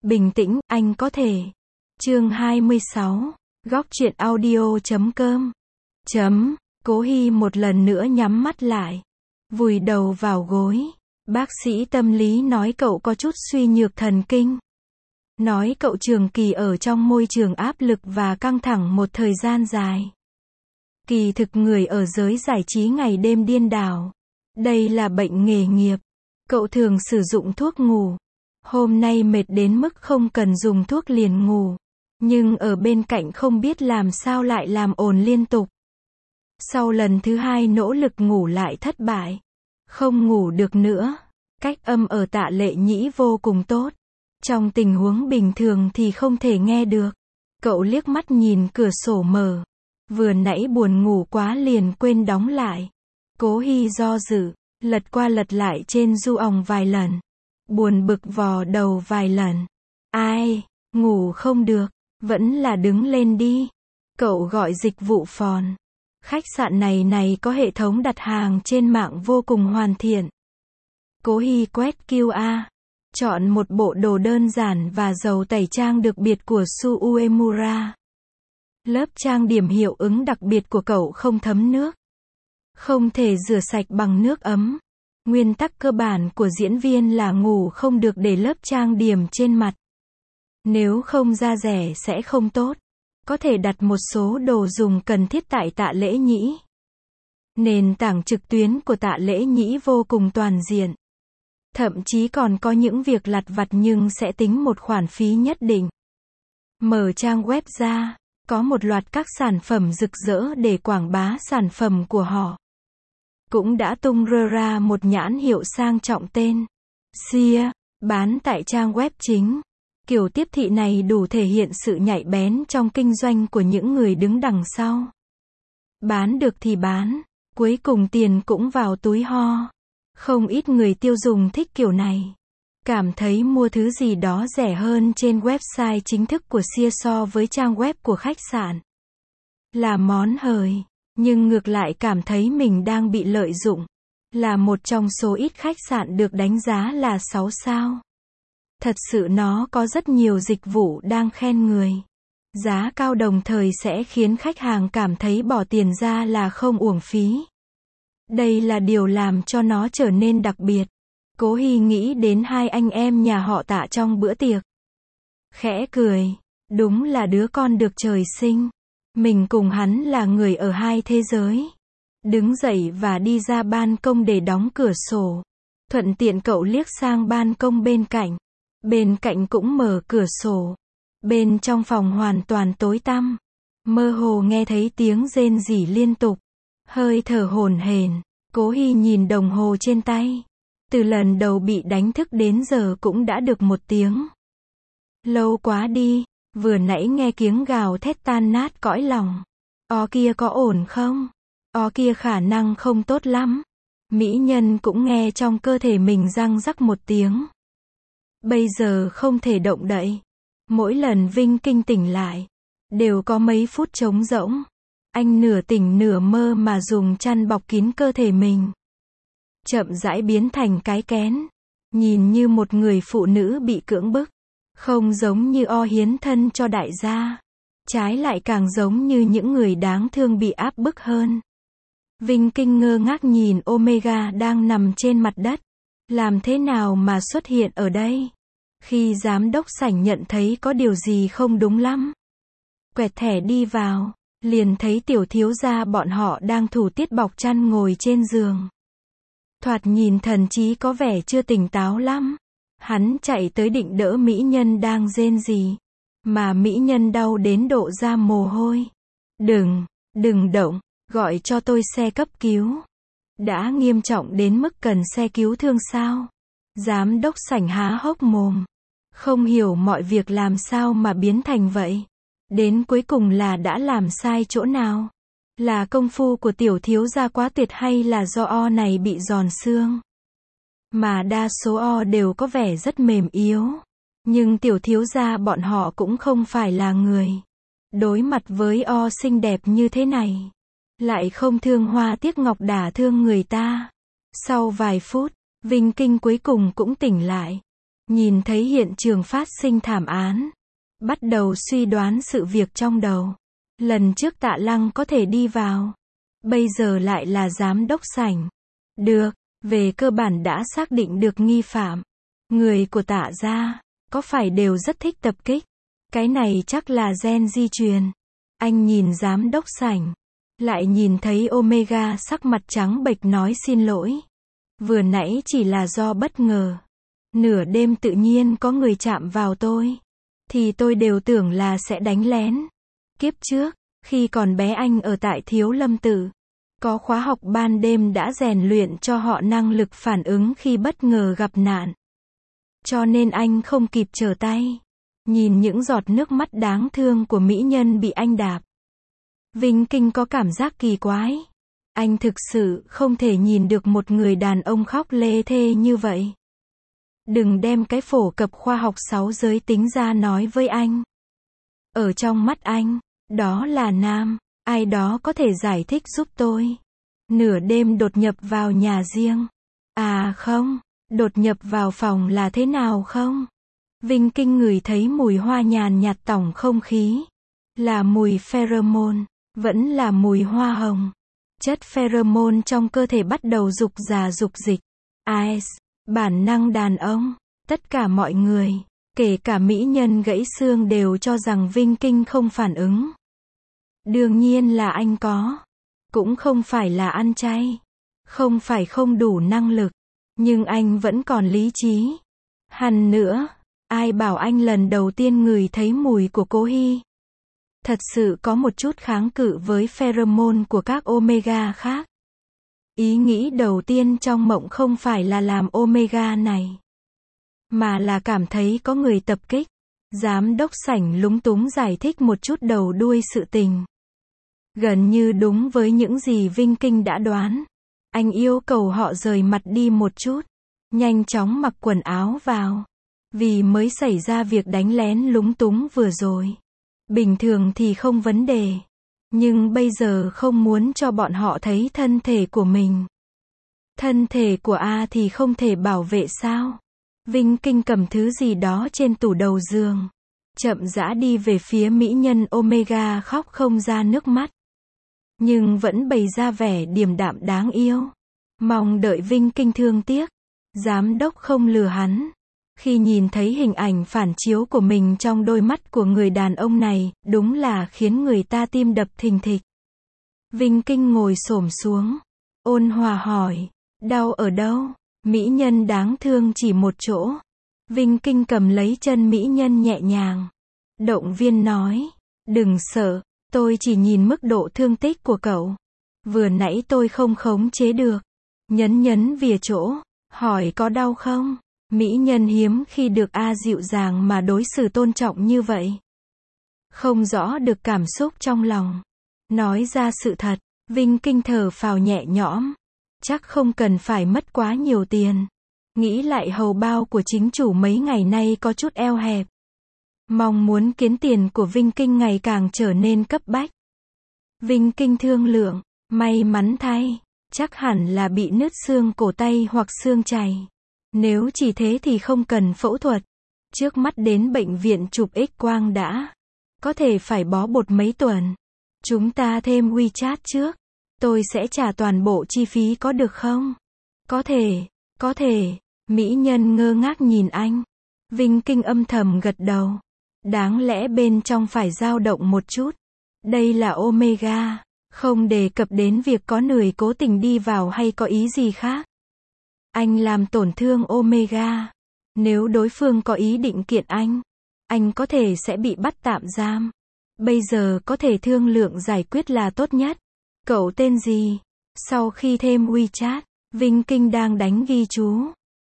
Bình tĩnh, anh có thể. Chương 26. Góc truyện audio.com. Cố Hy một lần nữa nhắm mắt lại, vùi đầu vào gối. Bác sĩ tâm lý nói cậu có chút suy nhược thần kinh. Nói cậu trường kỳ ở trong môi trường áp lực và căng thẳng một thời gian dài. Kỳ thực người ở giới giải trí ngày đêm điên đảo. Đây là bệnh nghề nghiệp. Cậu thường sử dụng thuốc ngủ. Hôm nay mệt đến mức không cần dùng thuốc liền ngủ. Nhưng ở bên cạnh không biết làm sao lại làm ồn liên tục. Sau lần thứ hai nỗ lực ngủ lại thất bại. Không ngủ được nữa. Cách âm ở Tạ Lệ Nhĩ vô cùng tốt. Trong tình huống bình thường thì không thể nghe được. Cậu liếc mắt nhìn cửa sổ mở. Vừa nãy buồn ngủ quá liền quên đóng lại. Cố Hy do dự, lật qua lật lại trên du òng vài lần. Buồn bực vò đầu vài lần. Ai, ngủ không được, vẫn là đứng lên đi. Cậu gọi dịch vụ phòn. Khách sạn này có hệ thống đặt hàng trên mạng vô cùng hoàn thiện. Cố Hy quét QR. Chọn một bộ đồ đơn giản và dầu tẩy trang được biệt của Su Uemura. Lớp trang điểm hiệu ứng đặc biệt của cậu không thấm nước. Không thể rửa sạch bằng nước ấm. Nguyên tắc cơ bản của diễn viên là ngủ không được để lớp trang điểm trên mặt. Nếu không da rẻ sẽ không tốt. Có thể đặt một số đồ dùng cần thiết tại Tạ Lễ Nhĩ. Nền tảng trực tuyến của Tạ Lễ Nhĩ vô cùng toàn diện. Thậm chí còn có những việc lặt vặt nhưng sẽ tính một khoản phí nhất định. Mở trang web ra, có một loạt các sản phẩm rực rỡ để quảng bá sản phẩm của họ. Cũng đã tung ra một nhãn hiệu sang trọng tên Sia, bán tại trang web chính. Kiểu tiếp thị này đủ thể hiện sự nhạy bén trong kinh doanh của những người đứng đằng sau. Bán được thì bán, cuối cùng tiền cũng vào túi ho. Không ít người tiêu dùng thích kiểu này. Cảm thấy mua thứ gì đó rẻ hơn trên website chính thức của Sia so với trang web của khách sạn là món hời. Nhưng ngược lại cảm thấy mình đang bị lợi dụng. Là một trong số ít khách sạn được đánh giá là 6 sao. Thật sự nó có rất nhiều dịch vụ đang khen người. Giá cao đồng thời sẽ khiến khách hàng cảm thấy bỏ tiền ra là không uổng phí. Đây là điều làm cho nó trở nên đặc biệt. Cố Hy nghĩ đến hai anh em nhà họ Tạ trong bữa tiệc. Khẽ cười. Đúng là đứa con được trời sinh. Mình cùng hắn là người ở hai thế giới. Đứng dậy và đi ra ban công để đóng cửa sổ. Thuận tiện cậu liếc sang ban công bên cạnh. Bên cạnh cũng mở cửa sổ. Bên trong phòng hoàn toàn tối tăm. Mơ hồ nghe thấy tiếng rên rỉ liên tục. Hơi thở hổn hển. Cố Hy nhìn đồng hồ trên tay. Từ lần đầu bị đánh thức đến giờ cũng đã được 1 tiếng. Lâu quá đi. Vừa nãy nghe tiếng gào thét tan nát cõi lòng. Kia có ổn không? Kia khả năng không tốt lắm. Mỹ nhân cũng nghe trong cơ thể mình răng rắc 1 tiếng. Bây giờ không thể động đậy. Mỗi lần Vinh Kinh tỉnh lại, đều có mấy phút trống rỗng. Anh nửa tỉnh nửa mơ mà dùng chăn bọc kín cơ thể mình. Chậm rãi biến thành cái kén. Nhìn như một người phụ nữ bị cưỡng bức. Không giống như hiến thân cho đại gia. Trái lại càng giống như những người đáng thương bị áp bức hơn. Vinh Kinh ngơ ngác nhìn Omega đang nằm trên mặt đất. Làm thế nào mà xuất hiện ở đây? Khi giám đốc sảnh nhận thấy có điều gì không đúng lắm. Quẹt thẻ đi vào, liền thấy tiểu thiếu gia bọn họ đang thủ tiết bọc chăn ngồi trên giường. Thoạt nhìn thần trí có vẻ chưa tỉnh táo lắm. Hắn chạy tới định đỡ mỹ nhân đang rên rỉ. Mà mỹ nhân đau đến độ ra mồ hôi. Đừng động, gọi cho tôi xe cấp cứu. Đã nghiêm trọng đến mức cần xe cứu thương sao? Giám đốc sảnh há hốc mồm. Không hiểu mọi việc làm sao mà biến thành vậy. Đến cuối cùng là đã làm sai chỗ nào? Là công phu của tiểu thiếu gia quá tuyệt hay là do này bị giòn xương? Mà đa số đều có vẻ rất mềm yếu. Nhưng tiểu thiếu gia bọn họ cũng không phải là người. Đối mặt với xinh đẹp như thế này. Lại không thương hoa tiếc ngọc đả thương người ta. Sau vài phút, Vinh Kinh cuối cùng cũng tỉnh lại. Nhìn thấy hiện trường phát sinh thảm án, bắt đầu suy đoán sự việc trong đầu. Lần trước Tạ Lăng có thể đi vào, bây giờ lại là giám đốc sảnh. Được, về cơ bản đã xác định được nghi phạm. Người của Tạ gia, có phải đều rất thích tập kích? Cái này chắc là gen di truyền. Anh nhìn giám đốc sảnh, lại nhìn thấy Omega sắc mặt trắng bệch nói xin lỗi. Vừa nãy chỉ là do bất ngờ. Nửa đêm tự nhiên có người chạm vào tôi, thì tôi đều tưởng là sẽ đánh lén. Kiếp trước, khi còn bé anh ở tại Thiếu Lâm Tự, có khóa học ban đêm đã rèn luyện cho họ năng lực phản ứng khi bất ngờ gặp nạn. Cho nên anh không kịp trở tay. Nhìn những giọt nước mắt đáng thương của mỹ nhân bị anh đạp, Vinh Kinh có cảm giác kỳ quái. Anh thực sự không thể nhìn được một người đàn ông khóc lê thê như vậy. Đừng đem cái phổ cập khoa học 6 giới tính ra nói với anh. Ở trong mắt anh, đó là nam. Ai đó có thể giải thích giúp tôi. Nửa đêm đột nhập vào nhà riêng. À không, đột nhập vào phòng là thế nào không? Vinh Kinh ngửi thấy mùi hoa nhàn nhạt tỏng không khí. Là mùi pheromone, vẫn là mùi hoa hồng. Chất pheromone trong cơ thể bắt đầu dục già dục dịch. Ice, bản năng đàn ông. Tất cả mọi người, kể cả mỹ nhân gãy xương đều cho rằng Vinh Kinh không phản ứng. Đương nhiên là anh có. Cũng không phải là ăn chay. Không phải không đủ năng lực. Nhưng anh vẫn còn lý trí. Hằn nữa, ai bảo anh lần đầu tiên ngửi thấy mùi của Cố Hy. Thật sự có một chút kháng cự với pheromone của các Omega khác. Ý nghĩ đầu tiên trong mộng không phải là làm Omega này, mà là cảm thấy có người tập kích. Giám đốc sảnh lúng túng giải thích một chút đầu đuôi sự tình. Gần như đúng với những gì Vinh Kinh đã đoán. Anh yêu cầu họ rời mặt đi một chút. Nhanh chóng mặc quần áo vào. Vì mới xảy ra việc đánh lén lúng túng vừa rồi. Bình thường thì không vấn đề. Nhưng bây giờ không muốn cho bọn họ thấy thân thể của mình. Thân thể của A thì không thể bảo vệ sao? Vinh Kinh cầm thứ gì đó trên tủ đầu giường. Chậm rãi đi về phía mỹ nhân Omega khóc không ra nước mắt. Nhưng vẫn bày ra vẻ điềm đạm đáng yêu. Mong đợi Vinh Kinh thương tiếc. Giám đốc không lừa hắn. Khi nhìn thấy hình ảnh phản chiếu của mình trong đôi mắt của người đàn ông này, đúng là khiến người ta tim đập thình thịch. Vinh Kinh ngồi xổm xuống. Ôn hòa hỏi. Đau ở đâu? Mỹ nhân đáng thương chỉ một chỗ. Vinh Kinh cầm lấy chân mỹ nhân nhẹ nhàng. Động viên nói. Đừng sợ, tôi chỉ nhìn mức độ thương tích của cậu. Vừa nãy tôi không khống chế được. Nhấn về chỗ. Hỏi có đau không? Mỹ nhân hiếm khi được A dịu dàng mà đối xử tôn trọng như vậy. Không rõ được cảm xúc trong lòng. Nói ra sự thật, Vinh Kinh thở phào nhẹ nhõm. Chắc không cần phải mất quá nhiều tiền. Nghĩ lại hầu bao của chính chủ mấy ngày nay có chút eo hẹp. Mong muốn kiếm tiền của Vinh Kinh ngày càng trở nên cấp bách. Vinh Kinh thương lượng, may mắn thay, chắc hẳn là bị nứt xương cổ tay hoặc xương chày. Nếu chỉ thế thì không cần phẫu thuật. Trước mắt đến bệnh viện chụp X-quang đã. Có thể phải bó bột mấy tuần. Chúng ta thêm WeChat trước. Tôi sẽ trả toàn bộ chi phí có được không? Có thể. Mỹ nhân ngơ ngác nhìn anh. Vinh Kinh âm thầm gật đầu. Đáng lẽ bên trong phải dao động một chút. Đây là Omega. Không đề cập đến việc có người cố tình đi vào hay có ý gì khác. Anh làm tổn thương Omega. Nếu đối phương có ý định kiện anh có thể sẽ bị bắt tạm giam. Bây giờ có thể thương lượng giải quyết là tốt nhất. Cậu tên gì? Sau khi thêm WeChat, Vinh Kinh đang đánh ghi chú.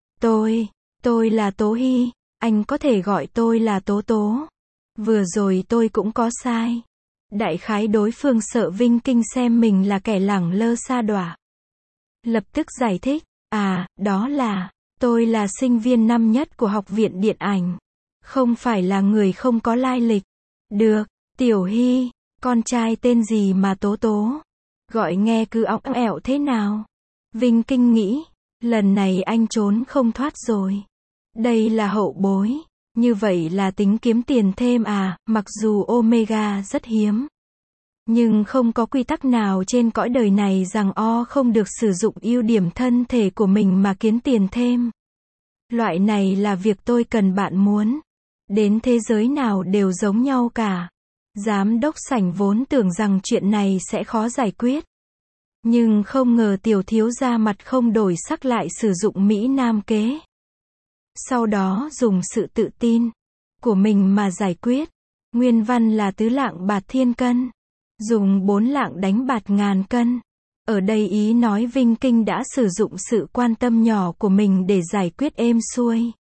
Tôi là Tố Hy. Anh có thể gọi tôi là Tố Tố. Vừa rồi tôi cũng có sai. Đại khái đối phương sợ Vinh Kinh xem mình là kẻ lẳng lơ sa đọa. Lập tức giải thích. Đó là, tôi là sinh viên năm nhất của học viện điện ảnh. Không phải là người không có lai lịch. Được, Tiểu Hy, con trai tên gì mà Tố Tố? Gọi nghe cứ óng ẻo thế nào? Vinh Kinh nghĩ, lần này anh trốn không thoát rồi. Đây là hậu bối. Như vậy là tính kiếm tiền thêm à, mặc dù omega rất hiếm. Nhưng không có quy tắc nào trên cõi đời này rằng O không được sử dụng ưu điểm thân thể của mình mà kiếm tiền thêm. Loại này là việc tôi cần bạn muốn. Đến thế giới nào đều giống nhau cả. Giám đốc sảnh vốn tưởng rằng chuyện này sẽ khó giải quyết. Nhưng không ngờ tiểu thiếu gia mặt không đổi sắc lại sử dụng Mỹ Nam kế. Sau đó dùng sự tự tin của mình mà giải quyết. Nguyên văn là tứ lạng bạt thiên cân. Dùng 4 lạng đánh bạt ngàn cân. Ở đây ý nói Vinh Kinh đã sử dụng sự quan tâm nhỏ của mình để giải quyết êm xuôi.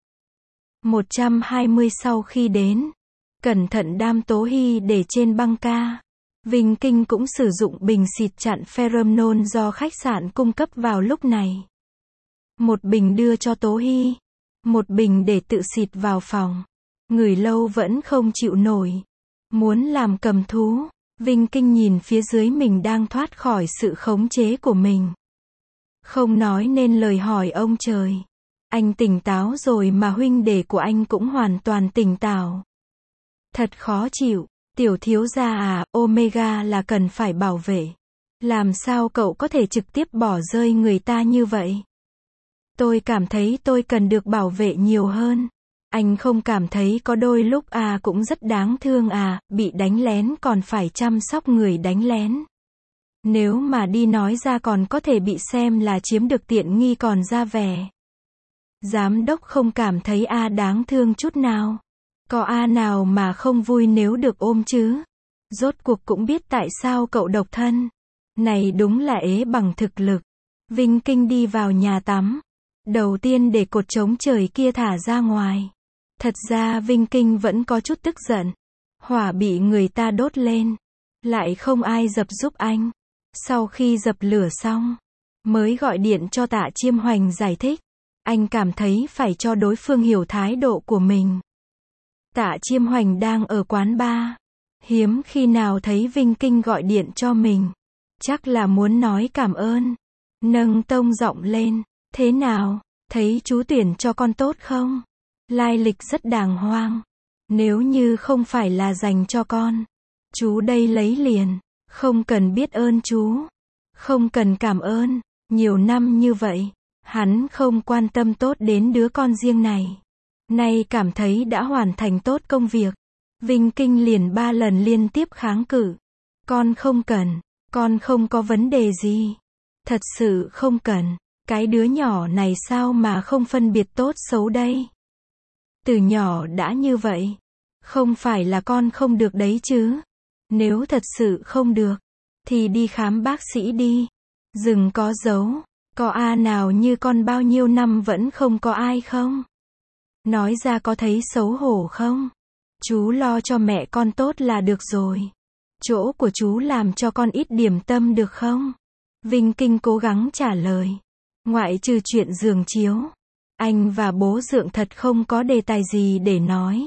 120 sau khi đến, cẩn thận đam Tố Hy để trên băng ca. Vinh Kinh cũng sử dụng bình xịt chặn pheromone do khách sạn cung cấp vào lúc này. Một bình đưa cho Tố Hy, một bình để tự xịt vào phòng. Ngửi lâu vẫn không chịu nổi. Muốn làm cầm thú. Vinh Kinh nhìn phía dưới mình đang thoát khỏi sự khống chế của mình. Không nói nên lời hỏi ông trời. Anh tỉnh táo rồi mà huynh đệ của anh cũng hoàn toàn tỉnh táo. Thật khó chịu. Tiểu thiếu gia à, omega là cần phải bảo vệ. Làm sao cậu có thể trực tiếp bỏ rơi người ta như vậy? Tôi cảm thấy tôi cần được bảo vệ nhiều hơn. Anh không cảm thấy có đôi lúc cũng rất đáng thương bị đánh lén còn phải chăm sóc người đánh lén. Nếu mà đi nói ra còn có thể bị xem là chiếm được tiện nghi còn ra vẻ. Giám đốc không cảm thấy đáng thương chút nào. Có nào mà không vui nếu được ôm chứ? Rốt cuộc cũng biết tại sao cậu độc thân. Này đúng là ế bằng thực lực. Vinh Kinh đi vào nhà tắm. Đầu tiên để cột trống trời kia thả ra ngoài. Thật ra Vinh Kinh vẫn có chút tức giận. Hỏa bị người ta đốt lên. Lại không ai dập giúp anh. Sau khi dập lửa xong, mới gọi điện cho Tạ Chiêm Hoành giải thích. Anh cảm thấy phải cho đối phương hiểu thái độ của mình. Tạ Chiêm Hoành đang ở quán bar. Hiếm khi nào thấy Vinh Kinh gọi điện cho mình. Chắc là muốn nói cảm ơn. Nâng tông giọng lên. Thế nào? Thấy chú tuyển cho con tốt không? Lai lịch rất đàng hoàng. Nếu như không phải là dành cho con, chú đây lấy liền. Không cần biết ơn chú. Không cần cảm ơn. Nhiều năm như vậy, hắn không quan tâm tốt đến đứa con riêng này. Nay cảm thấy đã hoàn thành tốt công việc. Vinh Kinh liền 3 lần liên tiếp kháng cự. Con không cần. Con không có vấn đề gì. Thật sự không cần. Cái đứa nhỏ này sao mà không phân biệt tốt xấu đây? Từ nhỏ đã như vậy. Không phải là con không được đấy chứ. Nếu thật sự không được, thì đi khám bác sĩ đi. Đừng có giấu. Có nào như con bao nhiêu năm vẫn không có ai không? Nói ra có thấy xấu hổ không? Chú lo cho mẹ con tốt là được rồi. Chỗ của chú làm cho con ít điểm tâm được không? Vinh Kinh cố gắng trả lời. Ngoại trừ chuyện giường chiếu, anh và bố Dượng thật không có đề tài gì để nói.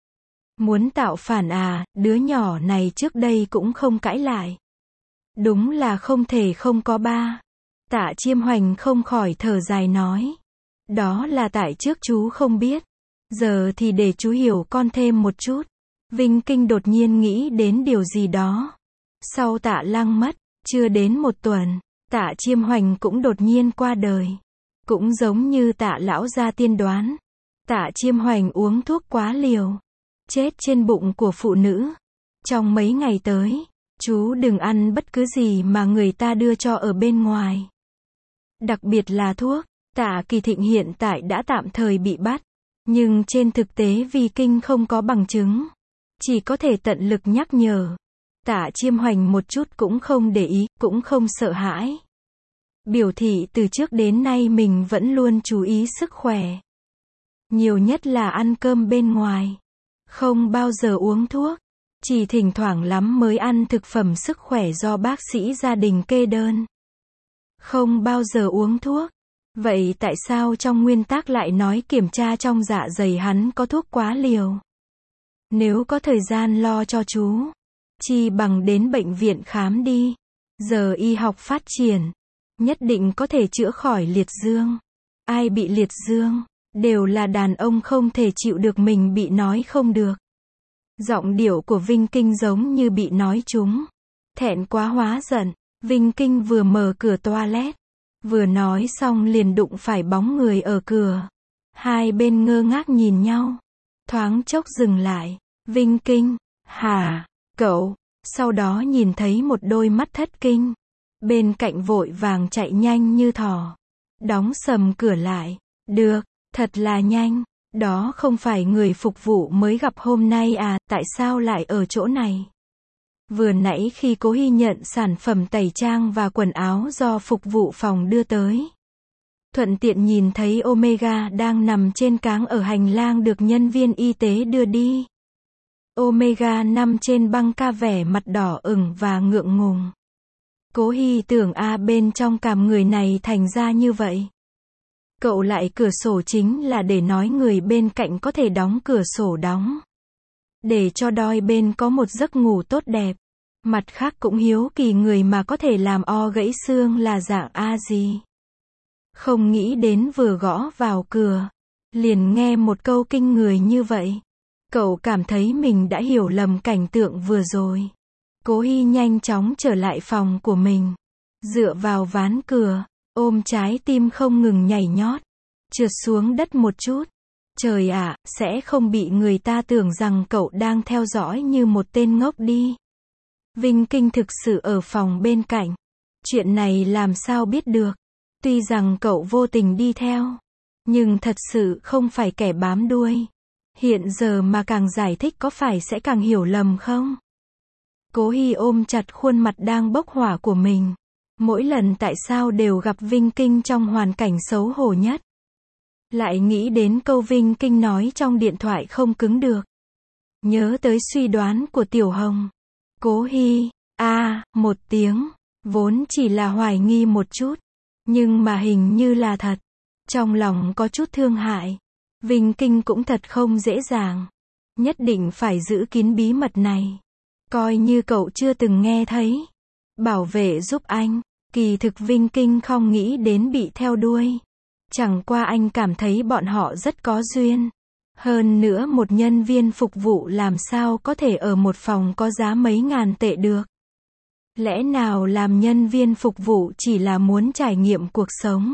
Muốn tạo phản đứa nhỏ này trước đây cũng không cãi lại. Đúng là không thể không có ba. Tạ Chiêm Hoành không khỏi thở dài nói. Đó là tại trước chú không biết. Giờ thì để chú hiểu con thêm một chút. Vinh Kinh đột nhiên nghĩ đến điều gì đó. Sau Tạ Lăng mất, chưa đến 1 tuần, Tạ Chiêm Hoành cũng đột nhiên qua đời. Cũng giống như Tạ lão gia tiên đoán. Tạ Chiêm Hoành uống thuốc quá liều. Chết trên bụng của phụ nữ. Trong mấy ngày tới, chú đừng ăn bất cứ gì mà người ta đưa cho ở bên ngoài. Đặc biệt là thuốc. Tạ Kỳ Thịnh hiện tại đã tạm thời bị bắt. Nhưng trên thực tế vì Kinh không có bằng chứng. Chỉ có thể tận lực nhắc nhở. Tạ Chiêm Hoành một chút cũng không để ý, cũng không sợ hãi. Biểu thị từ trước đến nay mình vẫn luôn chú ý sức khỏe. Nhiều nhất là ăn cơm bên ngoài. Không bao giờ uống thuốc. Chỉ thỉnh thoảng lắm mới ăn thực phẩm sức khỏe do bác sĩ gia đình kê đơn. Không bao giờ uống thuốc. Vậy tại sao trong nguyên tắc lại nói kiểm tra trong dạ dày hắn có thuốc quá liều? Nếu có thời gian lo cho chú, chi bằng đến bệnh viện khám đi. Giờ y học phát triển, nhất định có thể chữa khỏi liệt dương. Ai bị liệt dương, Đều là đàn ông không thể chịu được mình bị nói không được. Giọng điệu của Vinh Kinh giống như bị nói trúng. Thẹn quá hóa giận, Vinh Kinh vừa mở cửa toilet, vừa nói xong liền đụng phải bóng người ở cửa. Hai bên ngơ ngác nhìn nhau. Thoáng chốc dừng lại. Vinh Kinh, hả, cậu? Sau đó nhìn thấy một đôi mắt thất kinh. Bên cạnh vội vàng chạy nhanh như thỏ. Đóng sầm cửa lại. Được, thật là nhanh. Đó không phải người phục vụ mới gặp hôm nay à, tại sao lại ở chỗ này? Vừa nãy khi Cố Hy nhận sản phẩm tẩy trang và quần áo do phục vụ phòng đưa tới, thuận tiện nhìn thấy Omega đang nằm trên cáng ở hành lang được nhân viên y tế đưa đi. Omega nằm trên băng ca vẻ mặt đỏ ửng và ngượng ngùng. Cố Hy tưởng bên trong càm người này thành ra như vậy. Cậu lại cửa sổ chính là để nói người bên cạnh có thể đóng cửa sổ đóng. Để cho đôi bên có một giấc ngủ tốt đẹp. Mặt khác cũng hiếu kỳ người mà có thể làm gãy xương là dạng gì. Không nghĩ đến vừa gõ vào cửa, liền nghe một câu kinh người như vậy. Cậu cảm thấy mình đã hiểu lầm cảnh tượng vừa rồi. Cố Hy nhanh chóng trở lại phòng của mình. Dựa vào ván cửa, ôm trái tim không ngừng nhảy nhót. Trượt xuống đất một chút. Trời ạ, sẽ không bị người ta tưởng rằng cậu đang theo dõi như một tên ngốc đi. Vinh Kinh thực sự ở phòng bên cạnh. Chuyện này làm sao biết được. Tuy rằng cậu vô tình đi theo, nhưng thật sự không phải kẻ bám đuôi. Hiện giờ mà càng giải thích có phải sẽ càng hiểu lầm không? Cố Hy ôm chặt khuôn mặt đang bốc hỏa của mình. Mỗi lần tại sao đều gặp Vinh Kinh trong hoàn cảnh xấu hổ nhất. Lại nghĩ đến câu Vinh Kinh nói trong điện thoại không cứng được. Nhớ tới suy đoán của Tiểu Hồng. Cố Hy, một tiếng, vốn chỉ là hoài nghi một chút. Nhưng mà hình như là thật. Trong lòng có chút thương hại. Vinh Kinh cũng thật không dễ dàng. Nhất định phải giữ kín bí mật này. Coi như cậu chưa từng nghe thấy. Bảo vệ giúp anh. Kỳ thực Vinh Kinh không nghĩ đến bị theo đuôi. Chẳng qua anh cảm thấy bọn họ rất có duyên. Hơn nữa một nhân viên phục vụ làm sao có thể ở một phòng có giá mấy ngàn tệ được. Lẽ nào làm nhân viên phục vụ chỉ là muốn trải nghiệm cuộc sống?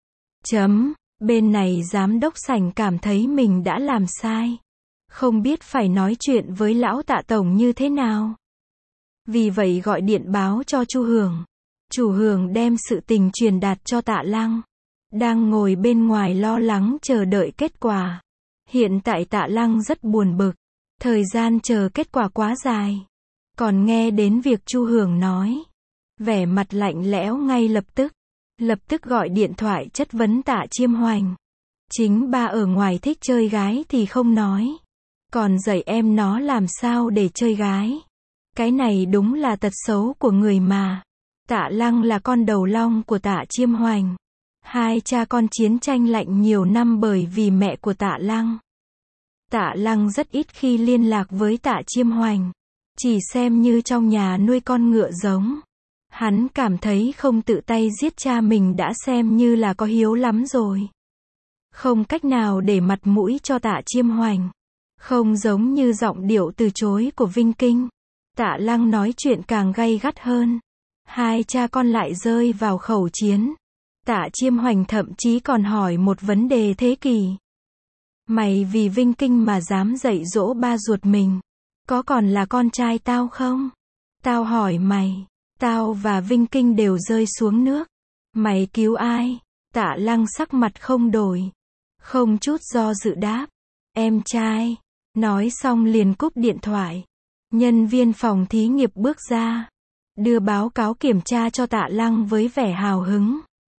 Bên này giám đốc sảnh cảm thấy mình đã làm sai. Không biết phải nói chuyện với lão Tạ tổng như thế nào. Vì vậy gọi điện báo cho Chu Hưởng. Chủ Hưởng đem sự tình truyền đạt cho Tạ Lăng. Đang ngồi bên ngoài lo lắng chờ đợi kết quả. Hiện tại Tạ Lăng rất buồn bực. Thời gian chờ kết quả quá dài. Còn nghe đến việc Chu Hưởng nói. Vẻ mặt lạnh lẽo ngay lập tức. Lập tức gọi điện thoại chất vấn Tạ Chiêm Hoành. Chính ba ở ngoài thích chơi gái thì không nói. Còn dạy em nó làm sao để chơi gái. Cái này đúng là tật xấu của người mà. Tạ Lăng là con đầu long của Tạ Chiêm Hoành. Hai cha con chiến tranh lạnh nhiều năm bởi vì mẹ của Tạ Lăng. Tạ Lăng rất ít khi liên lạc với Tạ Chiêm Hoành. Chỉ xem như trong nhà nuôi con ngựa giống. Hắn cảm thấy không tự tay giết cha mình đã xem như là có hiếu lắm rồi. Không cách nào để mặt mũi cho Tạ Chiêm Hoành. Không giống như giọng điệu từ chối của Vinh Kinh. Tạ Lăng nói chuyện càng gay gắt hơn. Hai cha con lại rơi vào khẩu chiến. Tạ Chiêm Hoành thậm chí còn hỏi một vấn đề thế kỷ. Mày vì Vinh Kinh mà dám dạy dỗ ba ruột mình. Có còn là con trai tao không? Tao hỏi mày. Tao và Vinh Kinh đều rơi xuống nước. Mày cứu ai? Tạ Lăng sắc mặt không đổi. Không chút do dự đáp. Em trai. Nói xong liền cúp điện thoại. Nhân viên phòng thí nghiệm bước ra. Đưa báo cáo kiểm tra cho Tạ Lăng với vẻ hào hứng.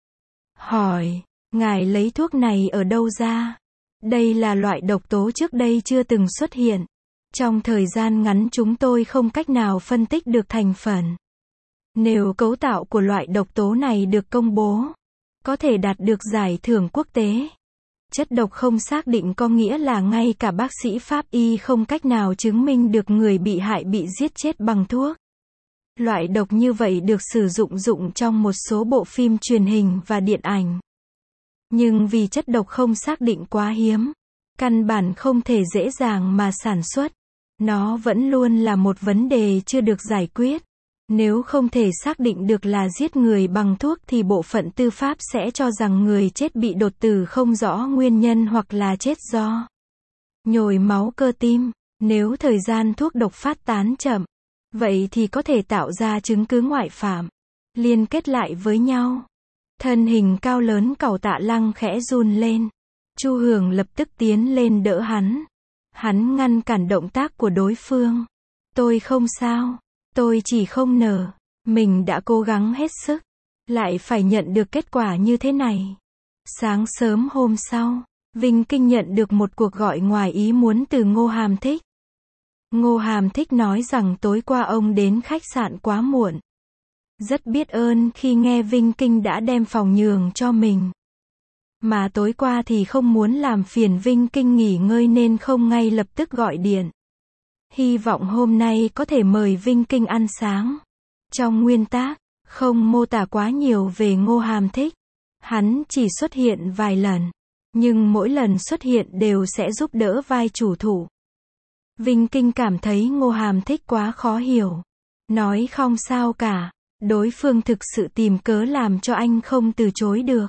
Hỏi. Ngài lấy thuốc này ở đâu ra? Đây là loại độc tố trước đây chưa từng xuất hiện. Trong thời gian ngắn chúng tôi không cách nào phân tích được thành phần. Nếu cấu tạo của loại độc tố này được công bố, có thể đạt được giải thưởng quốc tế. Chất độc không xác định có nghĩa là ngay cả bác sĩ pháp y không cách nào chứng minh được người bị hại bị giết chết bằng thuốc. Loại độc như vậy được sử dụng trong một số bộ phim truyền hình và điện ảnh. Nhưng vì chất độc không xác định quá hiếm, căn bản không thể dễ dàng mà sản xuất. Nó vẫn luôn là một vấn đề chưa được giải quyết. Nếu không thể xác định được là giết người bằng thuốc thì bộ phận tư pháp sẽ cho rằng người chết bị đột tử không rõ nguyên nhân hoặc là chết do nhồi máu cơ tim. Nếu thời gian thuốc độc phát tán chậm, vậy thì có thể tạo ra chứng cứ ngoại phạm, liên kết lại với nhau. Thân hình cao lớn Cẩu Tạ Lăng khẽ run lên. Chu Hường lập tức tiến lên đỡ hắn. Hắn ngăn cản động tác của đối phương. Tôi không sao. Tôi chỉ không ngờ. Mình đã cố gắng hết sức. Lại phải nhận được kết quả như thế này. Sáng sớm hôm sau, Vinh Kinh nhận được một cuộc gọi ngoài ý muốn từ Ngô Hàm Thích. Ngô Hàm Thích nói rằng tối qua ông đến khách sạn quá muộn. Rất biết ơn khi nghe Vinh Kinh đã đem phòng nhường cho mình. Mà tối qua thì không muốn làm phiền Vinh Kinh nghỉ ngơi nên không ngay lập tức gọi điện. Hy vọng hôm nay có thể mời Vinh Kinh ăn sáng. Trong nguyên tác, không mô tả quá nhiều về Ngô Hàm Thích. Hắn chỉ xuất hiện vài lần. Nhưng mỗi lần xuất hiện đều sẽ giúp đỡ vai chủ thủ. Vinh Kinh cảm thấy Ngô Hàm Thích quá khó hiểu. Nói không sao cả. Đối phương thực sự tìm cớ làm cho anh không từ chối được.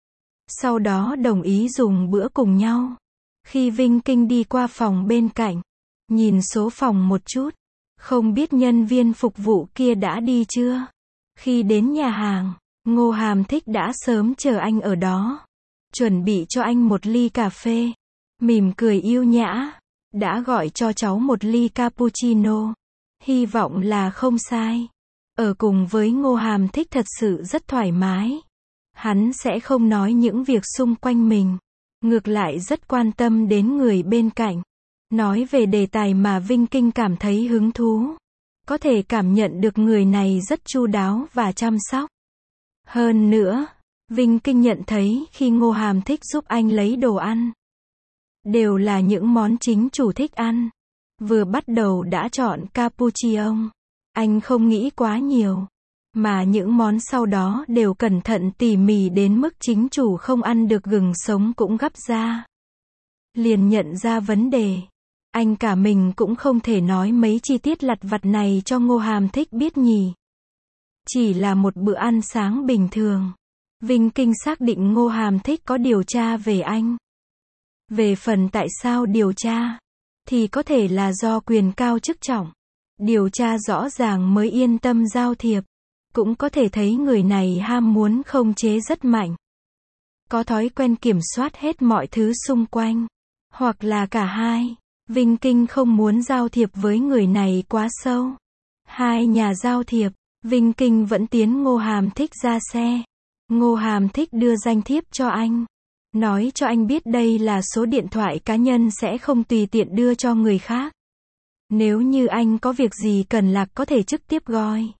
Sau đó đồng ý dùng bữa cùng nhau. Khi Vinh Kinh đi qua phòng bên cạnh, nhìn số phòng một chút, không biết nhân viên phục vụ kia đã đi chưa. Khi đến nhà hàng, Ngô Hàm Thích đã sớm chờ anh ở đó, chuẩn bị cho anh một ly cà phê, mỉm cười yêu nhã, đã gọi cho cháu một ly cappuccino. Hy vọng là không sai. Ở cùng với Ngô Hàm Thích thật sự rất thoải mái. Hắn sẽ không nói những việc xung quanh mình. Ngược lại rất quan tâm đến người bên cạnh. Nói về đề tài mà Vinh Kinh cảm thấy hứng thú. Có thể cảm nhận được người này rất chu đáo và chăm sóc. Hơn nữa, Vinh Kinh nhận thấy khi Ngô Hàm Thích giúp anh lấy đồ ăn, đều là những món chính chủ thích ăn. Vừa bắt đầu đã chọn cappuccino. Anh không nghĩ quá nhiều. Mà những món sau đó đều cẩn thận tỉ mỉ đến mức chính chủ không ăn được gừng sống cũng gắp ra. Liền nhận ra vấn đề. Anh cả mình cũng không thể nói mấy chi tiết lặt vặt này cho Ngô Hàm Thích biết nhỉ. Chỉ là một bữa ăn sáng bình thường. Vinh Kinh xác định Ngô Hàm Thích có điều tra về anh. Về phần tại sao điều tra, thì có thể là do quyền cao chức trọng. Điều tra rõ ràng mới yên tâm giao thiệp. Cũng có thể thấy người này ham muốn khống chế rất mạnh. Có thói quen kiểm soát hết mọi thứ xung quanh. Hoặc là cả hai. Vinh Kinh không muốn giao thiệp với người này quá sâu. Hai nhà giao thiệp. Vinh Kinh vẫn tiến Ngô Hàm Thích ra xe. Ngô Hàm Thích đưa danh thiếp cho anh. Nói cho anh biết đây là số điện thoại cá nhân sẽ không tùy tiện đưa cho người khác. Nếu như anh có việc gì cần là có thể trực tiếp gọi.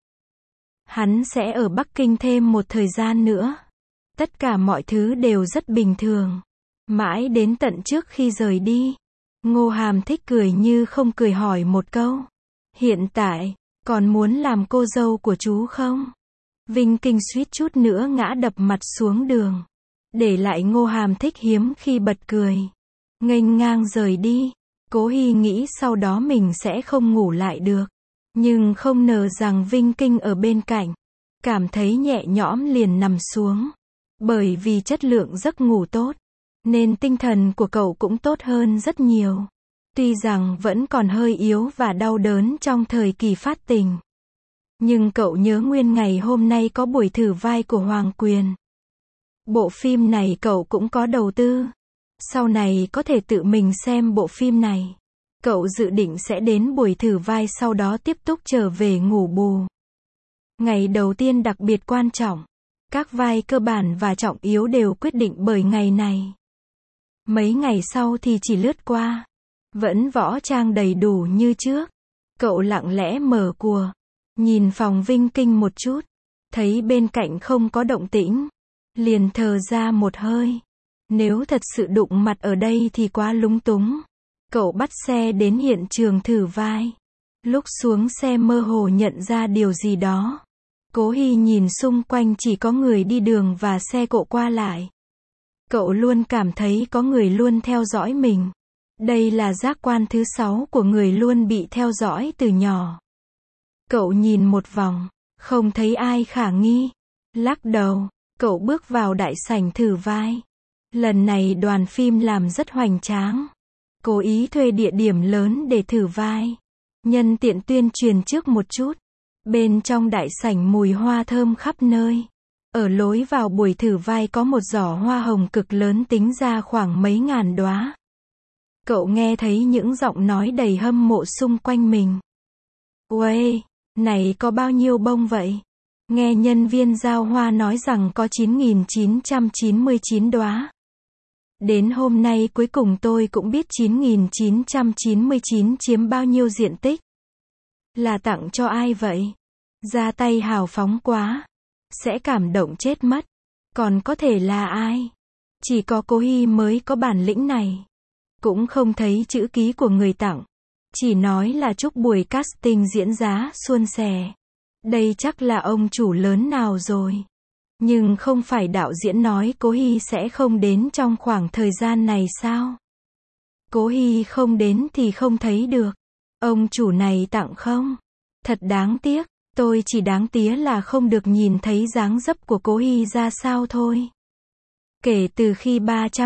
Hắn sẽ ở Bắc Kinh thêm một thời gian nữa. Tất cả mọi thứ đều rất bình thường. Mãi đến tận trước khi rời đi, Ngô Hàm Thích cười như không cười hỏi một câu. Hiện tại, còn muốn làm cô dâu của chú không? Vinh Kinh suýt chút nữa ngã đập mặt xuống đường. Để lại Ngô Hàm Thích hiếm khi bật cười. Nghênh ngang rời đi. Cố Hy nghĩ sau đó mình sẽ không ngủ lại được. Nhưng không ngờ rằng Vinh Kinh ở bên cạnh. Cảm thấy nhẹ nhõm liền nằm xuống. Bởi vì chất lượng giấc ngủ tốt, nên tinh thần của cậu cũng tốt hơn rất nhiều. Tuy rằng vẫn còn hơi yếu và đau đớn trong thời kỳ phát tình. Nhưng cậu nhớ nguyên ngày hôm nay có buổi thử vai của Hoàng Quyền. Bộ phim này cậu cũng có đầu tư. Sau này có thể tự mình xem bộ phim này. Cậu dự định sẽ đến buổi thử vai sau đó tiếp tục trở về ngủ bù. Ngày đầu tiên đặc biệt quan trọng. Các vai cơ bản và trọng yếu đều quyết định bởi ngày này. Mấy ngày sau thì chỉ lướt qua. Vẫn võ trang đầy đủ như trước. Cậu lặng lẽ mở cùa. Nhìn phòng Vinh Kinh một chút. Thấy bên cạnh không có động tĩnh. Liền thở ra một hơi. Nếu thật sự đụng mặt ở đây thì quá lúng túng. Cậu bắt xe đến hiện trường thử vai. Lúc xuống xe mơ hồ nhận ra điều gì đó. Cố Hy nhìn xung quanh chỉ có người đi đường và xe cộ qua lại. Cậu luôn cảm thấy có người luôn theo dõi mình. Đây là giác quan thứ 6 của người luôn bị theo dõi từ nhỏ. Cậu nhìn một vòng, không thấy ai khả nghi. Lắc đầu, cậu bước vào đại sảnh thử vai. Lần này đoàn phim làm rất hoành tráng. Cố ý thuê địa điểm lớn để thử vai. Nhân tiện tuyên truyền trước một chút. Bên trong đại sảnh mùi hoa thơm khắp nơi. Ở lối vào buổi thử vai có một giỏ hoa hồng cực lớn tính ra khoảng mấy ngàn đóa. Cậu nghe thấy những giọng nói đầy hâm mộ xung quanh mình. Uầy, này có bao nhiêu bông vậy? Nghe nhân viên giao hoa nói rằng có 9.999 đóa. Đến hôm nay cuối cùng tôi cũng biết 9.999 chiếm bao nhiêu diện tích. Là tặng cho ai vậy? Ra tay hào phóng quá. Sẽ cảm động chết mất. Còn có thể là ai? Chỉ có cô Hy mới có bản lĩnh này. Cũng không thấy chữ ký của người tặng. Chỉ nói là chúc buổi casting diễn ra suôn sẻ. Đây chắc là ông chủ lớn nào rồi. Nhưng không phải đạo diễn nói Cố Hy sẽ không đến trong khoảng thời gian này sao? Cố Hy không đến thì không thấy được. Ông chủ này tặng không? Thật đáng tiếc. Tôi chỉ đáng tía là không được nhìn thấy dáng dấp của Cố Hy ra sao thôi. Kể từ khi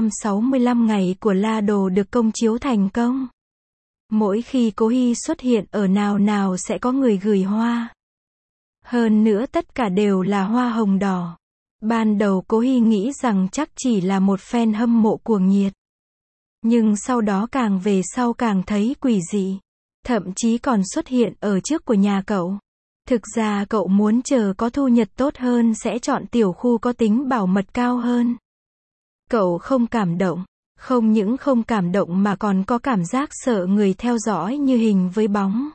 365 ngày của La Đồ được công chiếu thành công, mỗi khi Cố Hy xuất hiện ở nào nào sẽ có người gửi hoa. Hơn nữa tất cả đều là hoa hồng đỏ. Ban đầu Cố Hy nghĩ rằng chắc chỉ là một fan hâm mộ cuồng nhiệt. Nhưng sau đó càng về sau càng thấy quỷ dị. Thậm chí còn xuất hiện ở trước của nhà cậu. Thực ra cậu muốn chờ có thu nhật tốt hơn sẽ chọn tiểu khu có tính bảo mật cao hơn. Cậu không cảm động. Không những không cảm động mà còn có cảm giác sợ người theo dõi như hình với bóng.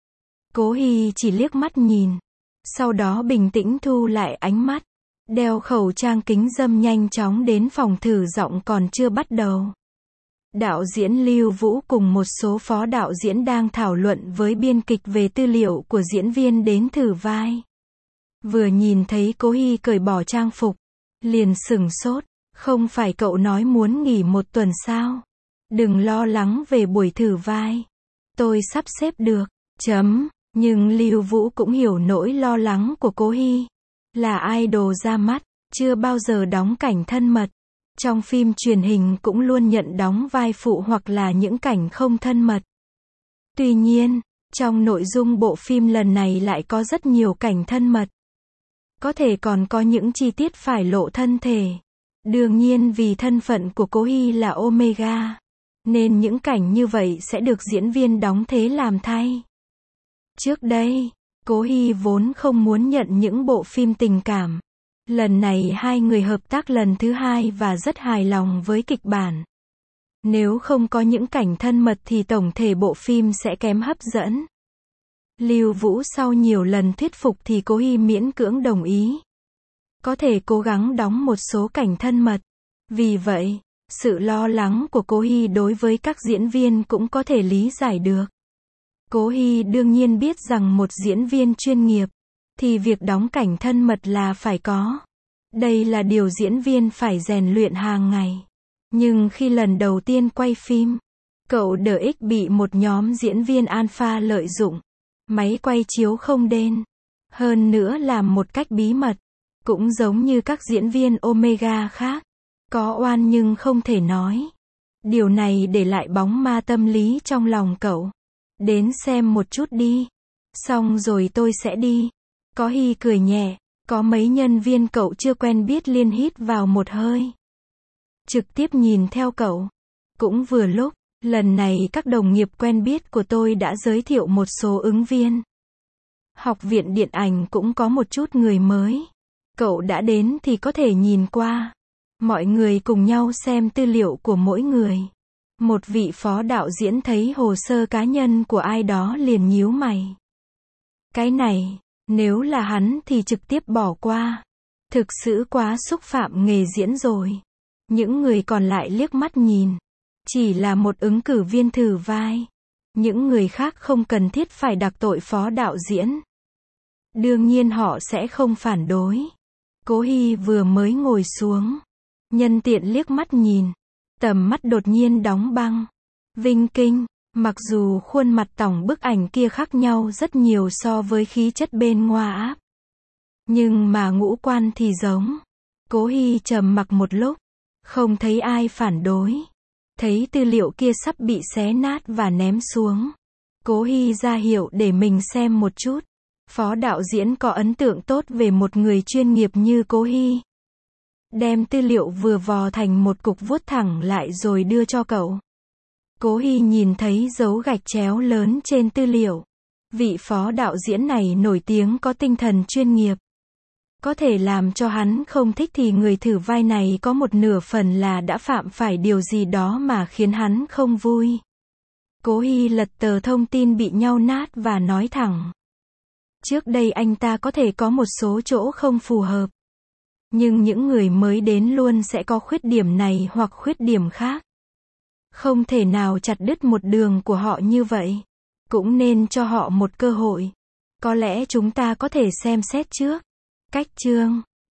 Cố Hy chỉ liếc mắt nhìn. Sau đó bình tĩnh thu lại ánh mắt. Đeo khẩu trang kính râm nhanh chóng đến phòng thử giọng còn chưa bắt đầu. Đạo diễn Lưu Vũ cùng một số phó đạo diễn đang thảo luận với biên kịch về tư liệu của diễn viên đến thử vai. Vừa nhìn thấy Cố Hy cởi bỏ trang phục, liền sửng sốt. Không phải cậu nói muốn nghỉ một tuần sao? Đừng lo lắng về buổi thử vai. Tôi sắp xếp được. Nhưng Lưu Vũ cũng hiểu nỗi lo lắng của Cố Hy. Là idol ra mắt, chưa bao giờ đóng cảnh thân mật. Trong phim truyền hình cũng luôn nhận đóng vai phụ hoặc là những cảnh không thân mật. Tuy nhiên, trong nội dung bộ phim lần này lại có rất nhiều cảnh thân mật. Có thể còn có những chi tiết phải lộ thân thể. Đương nhiên vì thân phận của Cố Hy là Omega, nên những cảnh như vậy sẽ được diễn viên đóng thế làm thay. Trước đây, Cố Hy vốn không muốn nhận những bộ phim tình cảm. Lần này hai người hợp tác lần thứ hai và rất hài lòng với kịch bản. Nếu không có những cảnh thân mật thì tổng thể bộ phim sẽ kém hấp dẫn. Lưu Vũ sau nhiều lần thuyết phục thì Cố Hy miễn cưỡng đồng ý. Có thể cố gắng đóng một số cảnh thân mật. Vì vậy, sự lo lắng của Cố Hy đối với các diễn viên cũng có thể lý giải được. Cố Hy đương nhiên biết rằng một diễn viên chuyên nghiệp, thì việc đóng cảnh thân mật là phải có. Đây là điều diễn viên phải rèn luyện hàng ngày. Nhưng khi lần đầu tiên quay phim, cậu DX bị một nhóm diễn viên alpha lợi dụng. Máy quay chiếu không đen. Hơn nữa làm một cách bí mật. Cũng giống như các diễn viên Omega khác. Có oan nhưng không thể nói. Điều này để lại bóng ma tâm lý trong lòng cậu. Đến xem một chút đi. Xong rồi tôi sẽ đi. Có Hy cười nhẹ. Có mấy nhân viên cậu chưa quen biết liên hít vào một hơi. Trực tiếp nhìn theo cậu. Cũng vừa lúc, lần này các đồng nghiệp quen biết của tôi đã giới thiệu một số ứng viên. Học viện điện ảnh cũng có một chút người mới. Cậu đã đến thì có thể nhìn qua. Mọi người cùng nhau xem tư liệu của mỗi người. Một vị phó đạo diễn thấy hồ sơ cá nhân của ai đó liền nhíu mày. Cái này, nếu là hắn thì trực tiếp bỏ qua. Thực sự quá xúc phạm nghề diễn rồi. Những người còn lại liếc mắt nhìn. Chỉ là một ứng cử viên thử vai. Những người khác không cần thiết phải đặc tội phó đạo diễn. Đương nhiên họ sẽ không phản đối. Cố Hy vừa mới ngồi xuống. Nhân tiện liếc mắt nhìn. Tầm mắt đột nhiên đóng băng. Vinh kinh, mặc dù khuôn mặt tổng bức ảnh kia khác nhau rất nhiều so với khí chất bên ngoài áp. Nhưng mà ngũ quan thì giống. Cố Hy trầm mặc một lúc. Không thấy ai phản đối. Thấy tư liệu kia sắp bị xé nát và ném xuống. Cố Hy ra hiệu để mình xem một chút. Phó đạo diễn có ấn tượng tốt về một người chuyên nghiệp như Cố Hy. Đem tư liệu vừa vò thành một cục vuốt thẳng lại rồi đưa cho cậu. Cố Hy nhìn thấy dấu gạch chéo lớn trên tư liệu. Vị phó đạo diễn này nổi tiếng có tinh thần chuyên nghiệp. Có thể làm cho hắn không thích thì người thử vai này có một nửa phần là đã phạm phải điều gì đó mà khiến hắn không vui. Cố Hy lật tờ thông tin bị nhau nát và nói thẳng. Trước đây anh ta có thể có một số chỗ không phù hợp. Nhưng những người mới đến luôn sẽ có khuyết điểm này hoặc khuyết điểm khác. Không thể nào chặt đứt một đường của họ như vậy. Cũng nên cho họ một cơ hội. Có lẽ chúng ta có thể xem xét trước. Cách chương